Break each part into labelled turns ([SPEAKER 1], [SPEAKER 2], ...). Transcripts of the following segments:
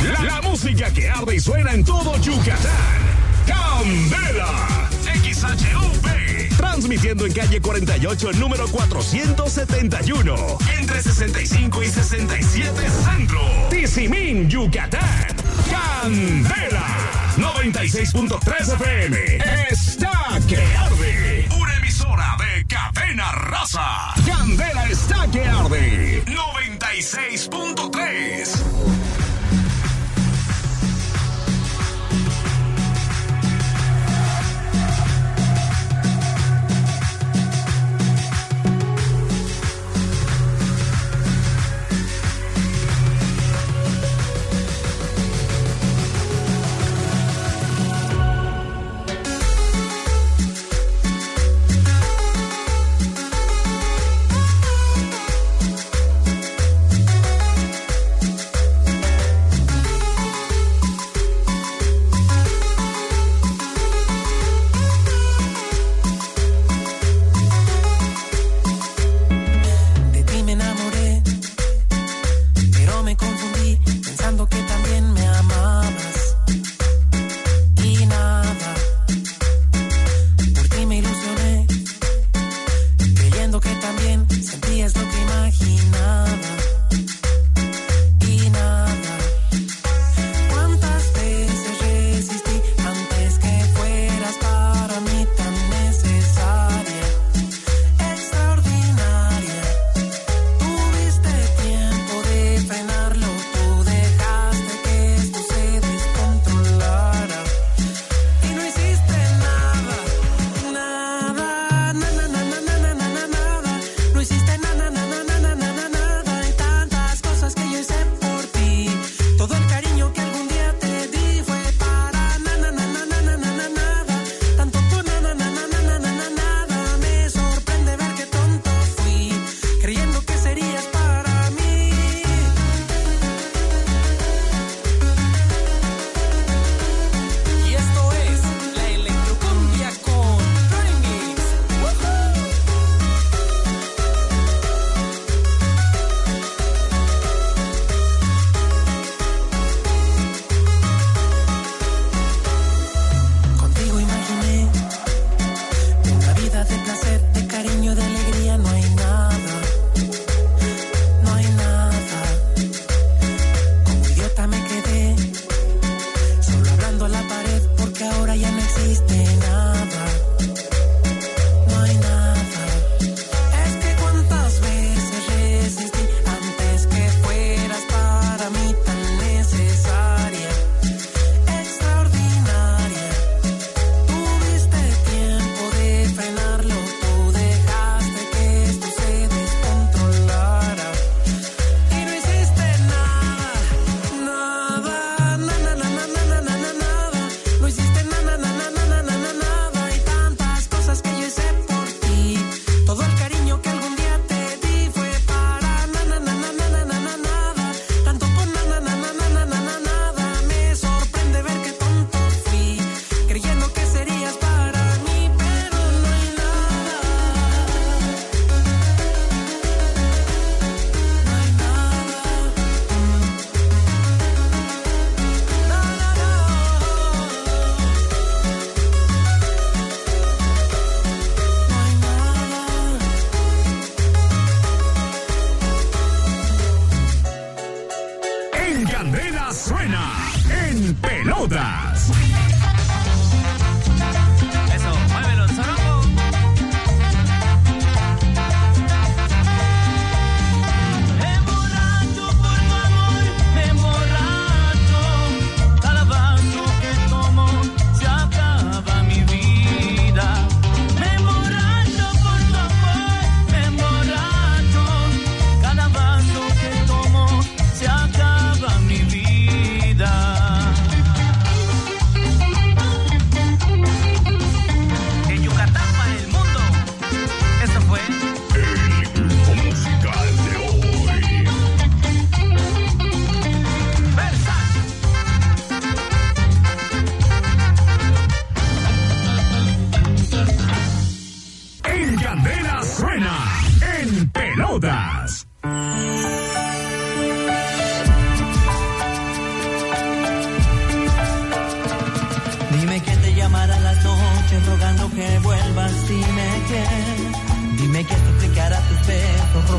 [SPEAKER 1] La música que arde y suena en todo Yucatán. Candela. XHUV. Transmitiendo en calle 48, número 471. Entre 65 y 67 Centro. Tizimín, Yucatán. Candela. 96.3 FM. Está que arde. Una emisora de Cadena Raza. Candela está que arde. 96.3.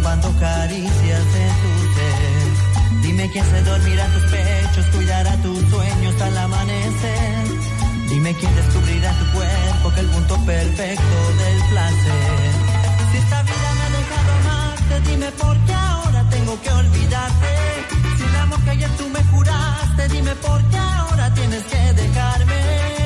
[SPEAKER 2] robando caricias de tu ser. Dime quién se dormirá en tus pechos, cuidará tus sueños al amanecer. Dime quién descubrirá en tu cuerpo que el punto perfecto del placer. Si esta vida me ha dejado amarte, dime por qué ahora tengo que olvidarte. Si el amor que ayer tú me juraste, dime por qué ahora tienes que dejarme.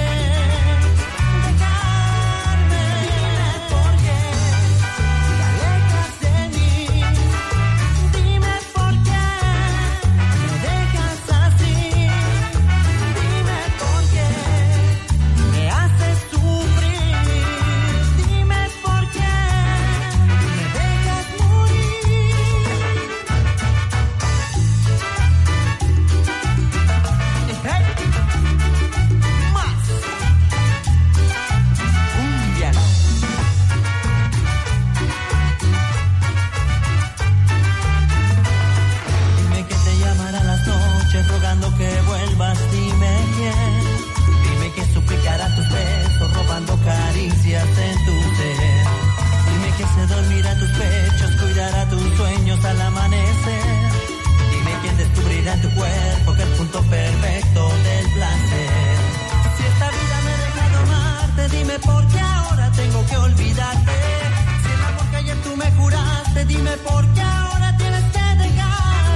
[SPEAKER 2] Rogando que vuelvas, dime quién. Dime que suplicará tus besos, robando caricias en tu ser. Dime que se dormirá en tus pechos, cuidará tus sueños al amanecer. Dime quién descubrirá en tu cuerpo que el punto perfecto del placer. Si esta vida me ha dejado amarte, dime por qué ahora tengo que olvidarte. Si el amor que ayer tú me juraste, dime por qué ahora tienes que dejarme.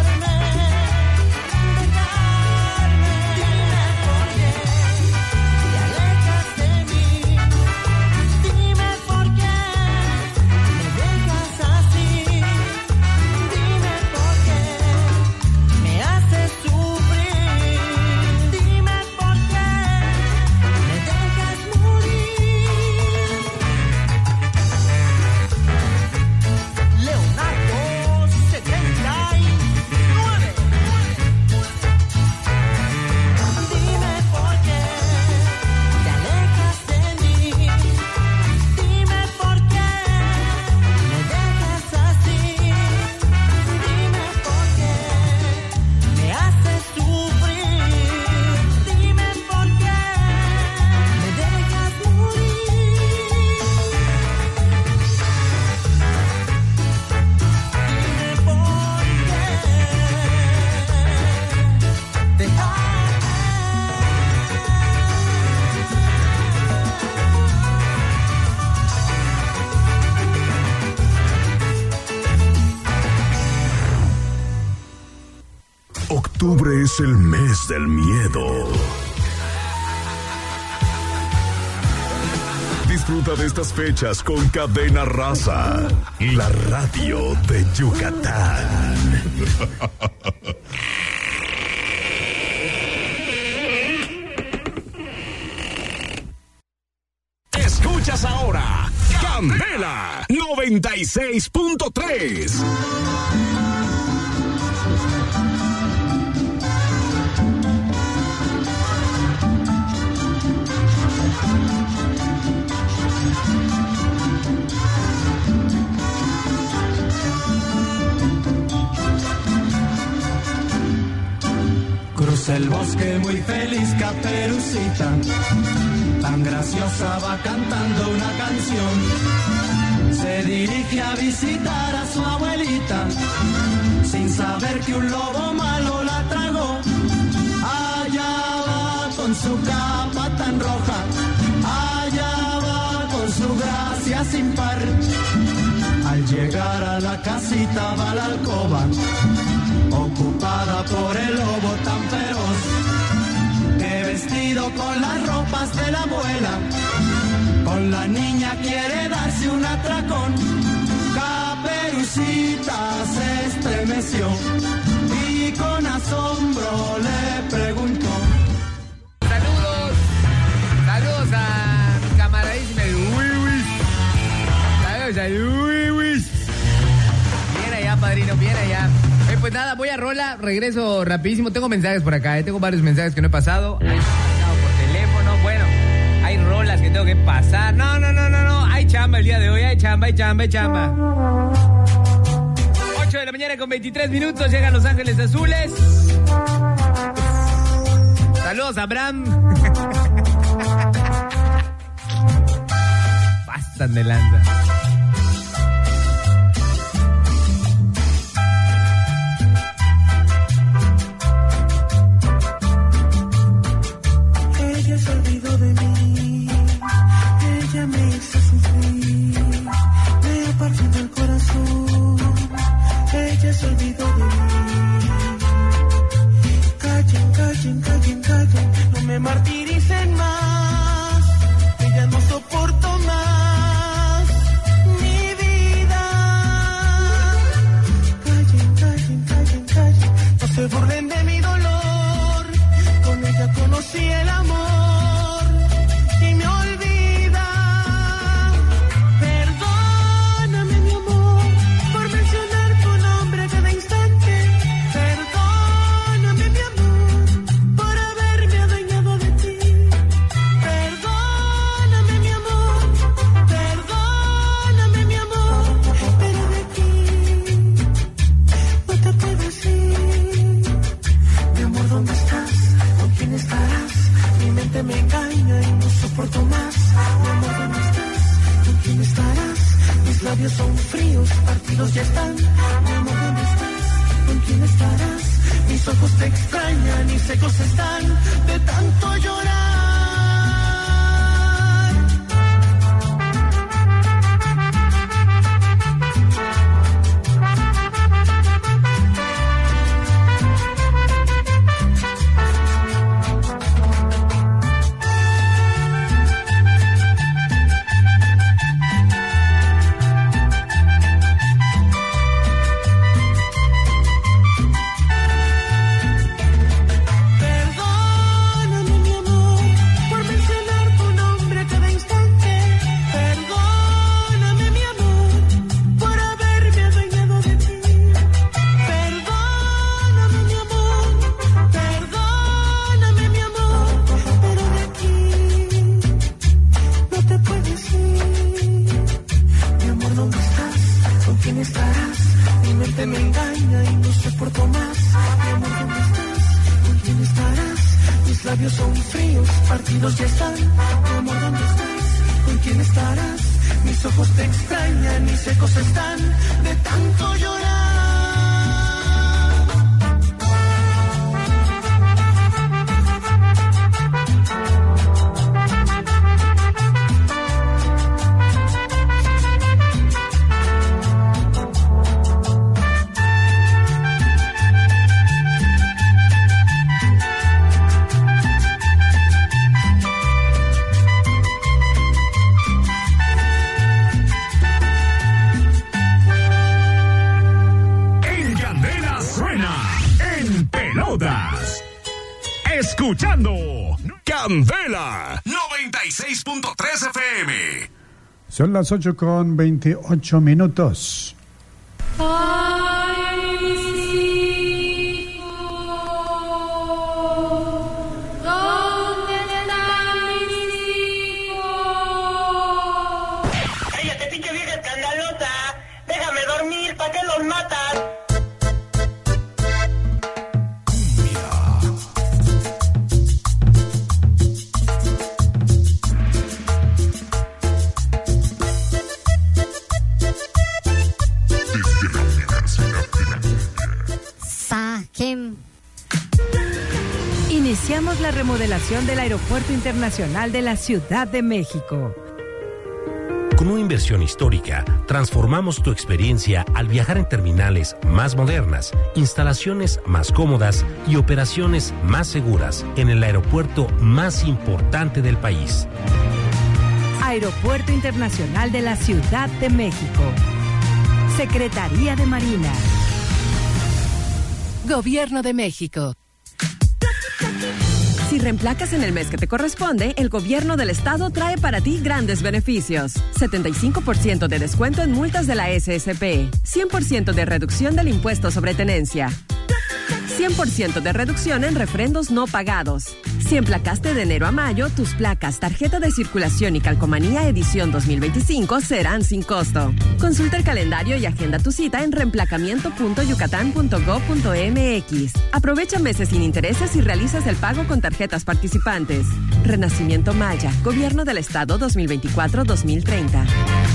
[SPEAKER 1] Octubre es el mes del miedo. Disfruta de estas fechas con Cadena Raza, la radio de Yucatán. Escuchas ahora Candela 96.3.
[SPEAKER 3] El bosque muy feliz, Caperucita, tan graciosa va cantando una canción. Se dirige a visitar a su abuelita, sin saber que un lobo malo la tragó. Allá va con su capa tan roja, allá va con su gracia sin par. Al llegar a la casita va la alcoba, ocupada por el lobo tan feroz, que vestido con las ropas de la abuela, con la niña quiere darse un atracón. Caperucita se estremeció y con asombro le preguntó.
[SPEAKER 4] Saludos a mi camaradísima Wiwis. Saludos a Wiwis. Bien allá, padrino, bien allá. Pues nada, voy a rola, regreso rapidísimo. Tengo mensajes por acá, tengo varios mensajes que no he pasado. Hay pasado por teléfono, bueno, hay rolas que tengo que pasar. No, hay chamba el día de hoy, hay chamba. 8 de la mañana con 23 minutos, llegan Los Ángeles Azules. Saludos a Abraham. Pasan de lanza.
[SPEAKER 3] ven de mi dolor. Con ella conocí el amor y me olvida. Perdóname, mi amor, por mencionar tu nombre cada instante. Perdóname, mi amor, por haberme adueñado de ti. Perdóname, mi amor, perdóname, mi amor, pero de ti no te puedes ir. Mi amor, ¿dónde estás? ¿Con quién estarás? Mi mente me engaña y no soporto más. Mi amor, ¿dónde estás? ¿Con quién estarás? Mis labios son fríos, partidos ya están. Mi amor, ¿dónde estás? ¿Con quién estarás? Mis ojos te extrañan y secos están de tanto llorar. Perdóname, mi amor, por mencionar tu nombre cada instante. Perdóname, mi amor, por haberme adueñado de ti. Perdóname, mi amor, perdóname, mi amor, pero de aquí no te puedes ir. Mi amor, ¿dónde estás? ¿Con quién estarás? Mi mente me engaña y no soporto más. Mi amor, ¿dónde estás? ¿Con quién estarás? Mis labios son fríos, partidos ya están. Mi amor, ¿dónde estás? ¿Con quién estarás? Mis ojos te extrañan y secos están de tanto llorar.
[SPEAKER 1] En Candela suena En Pelotas. Escuchando Candela 96.3 FM.
[SPEAKER 5] Son las 8:28.
[SPEAKER 6] Ay, mis hijos, ¿dónde están mis hijos?
[SPEAKER 7] ¡Cállate, pinche vieja escandalosa! ¡Déjame dormir! ¿Para qué los matas?
[SPEAKER 8] Saquen. Iniciamos la remodelación del Aeropuerto Internacional de la Ciudad de México.
[SPEAKER 9] Con una inversión histórica, transformamos tu experiencia al viajar en terminales más modernas, instalaciones más cómodas y operaciones más seguras en el aeropuerto más importante del país.
[SPEAKER 8] Aeropuerto Internacional de la Ciudad de México. Secretaría de Marina. Gobierno de México.
[SPEAKER 10] Si reemplacas en el mes que te corresponde, el gobierno del estado trae para ti grandes beneficios. 75% de descuento en multas de la SSP. 100% de reducción del impuesto sobre tenencia. 100% de reducción en refrendos no pagados. Si emplacaste de enero a mayo, tus placas, tarjeta de circulación y calcomanía edición 2025 serán sin costo. Consulta el calendario y agenda tu cita en reemplacamiento.yucatán.gov.mx. Aprovecha meses sin intereses y realizas el pago con tarjetas participantes. Renacimiento Maya, Gobierno del Estado 2024-2030.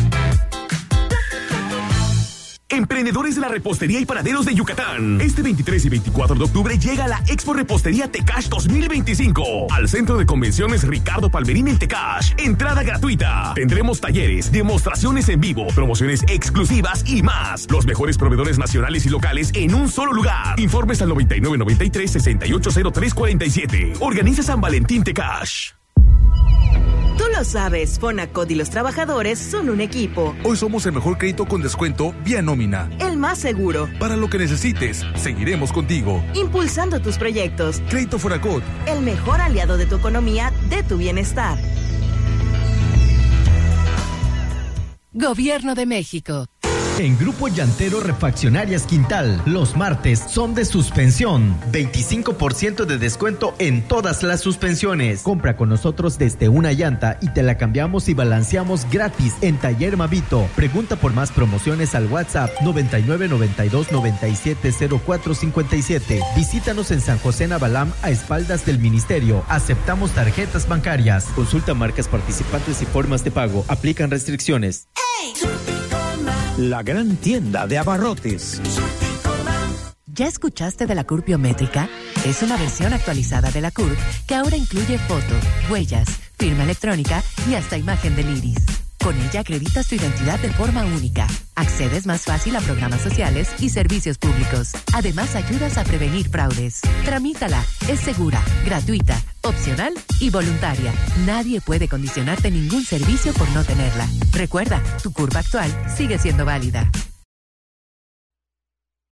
[SPEAKER 11] Emprendedores de la repostería y panaderos de Yucatán. Este 23 y 24 de octubre llega la Expo Repostería Tecash 2025 al Centro de Convenciones Ricardo Palmerín en Tecash. Entrada gratuita. Tendremos talleres, demostraciones en vivo, promociones exclusivas y más. Los mejores proveedores nacionales y locales en un solo lugar. Informes al 9993-680347. Organiza San Valentín Tecash.
[SPEAKER 5] Tú lo sabes, Fonacot y los trabajadores son un equipo.
[SPEAKER 12] Hoy somos el mejor crédito con descuento vía nómina.
[SPEAKER 5] El más seguro.
[SPEAKER 12] Para lo que necesites, seguiremos contigo.
[SPEAKER 5] Impulsando tus proyectos.
[SPEAKER 12] Crédito Fonacot.
[SPEAKER 5] El mejor aliado de tu economía, de tu bienestar.
[SPEAKER 13] Gobierno de México.
[SPEAKER 14] En Grupo Llantero Refaccionarias Quintal, los martes son de suspensión. 25% de descuento en todas las suspensiones. Compra con nosotros desde una llanta y te la cambiamos y balanceamos gratis en Taller Mavito. Pregunta por más promociones al WhatsApp 9992970457. Visítanos en San José Nabalam a espaldas del Ministerio. Aceptamos tarjetas bancarias. Consulta marcas participantes y formas de pago. Aplican restricciones.
[SPEAKER 15] La gran tienda de abarrotes.
[SPEAKER 13] ¿Ya escuchaste de la CURP biométrica? Es una versión actualizada de la CURP que ahora incluye foto, huellas, firma electrónica y hasta imagen del iris. Con ella acreditas tu identidad de forma única. Accedes más fácil a programas sociales y servicios públicos. Además, ayudas a prevenir fraudes. Tramítala. Es segura, gratuita, opcional y voluntaria. Nadie puede condicionarte ningún servicio por no tenerla. Recuerda, tu CURP actual sigue siendo válida.